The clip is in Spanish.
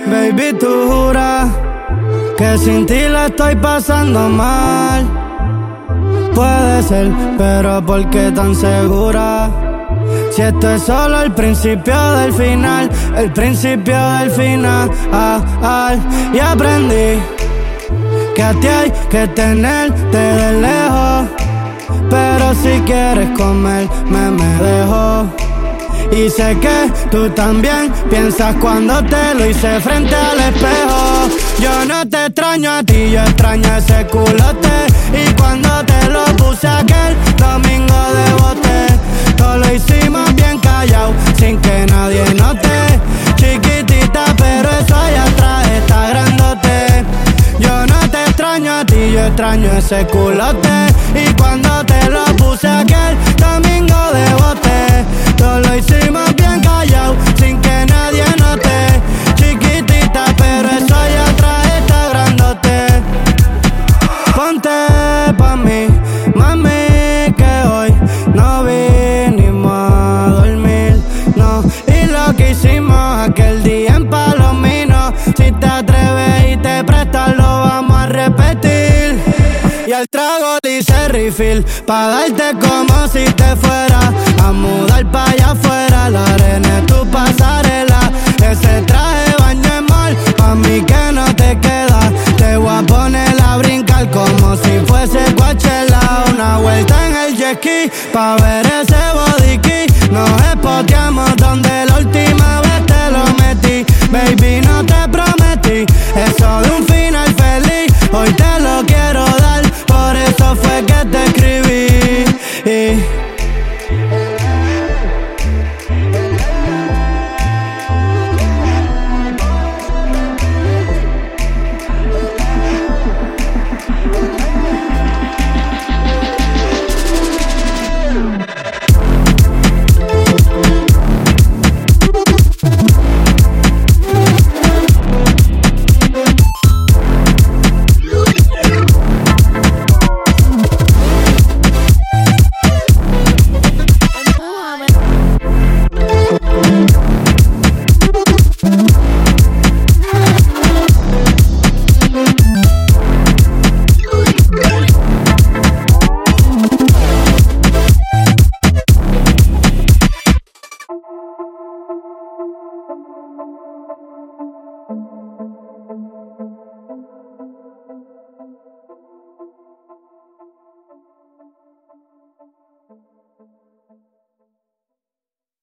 Baby, tú juras que sin ti la estoy pasando mal. Puede ser, pero ¿por qué tan segura? Si esto es solo el principio del final, el principio del final. Y aprendí que a ti hay que tenerte de lejos, pero si quieres comerme me dejo. Y sé que tú también piensas cuando te lo hice frente al espejo. Yo no te extraño a ti, yo extraño ese culote. Y cuando te lo puse aquel domingo de bote, todo lo hicimos bien callado, sin que nadie note. Chiquitita, pero eso allá atrás está grandote. Yo no te extraño a ti, yo extraño ese culote. Y cuando te lo puse aquel domingo de bote, todo lo hicimos bien callado, sin que nadie note. Chiquitita, pero eso allá atrás está grandote. Ponte pa' mí, mami, que hoy no vinimos a dormir, no. Y lo que hicimos aquel día en Palomino, si te atreves y te prestas lo vamos a repetir. Y el trago dice refill, pa' darte como si te fuera a mudar pa' allá afuera. La arena es tu pasarela, ese traje baño es mal, pa' mí que no te queda. Te voy a poner a brincar como si fuese Coachella. Una vuelta en el jet ski, pa' ver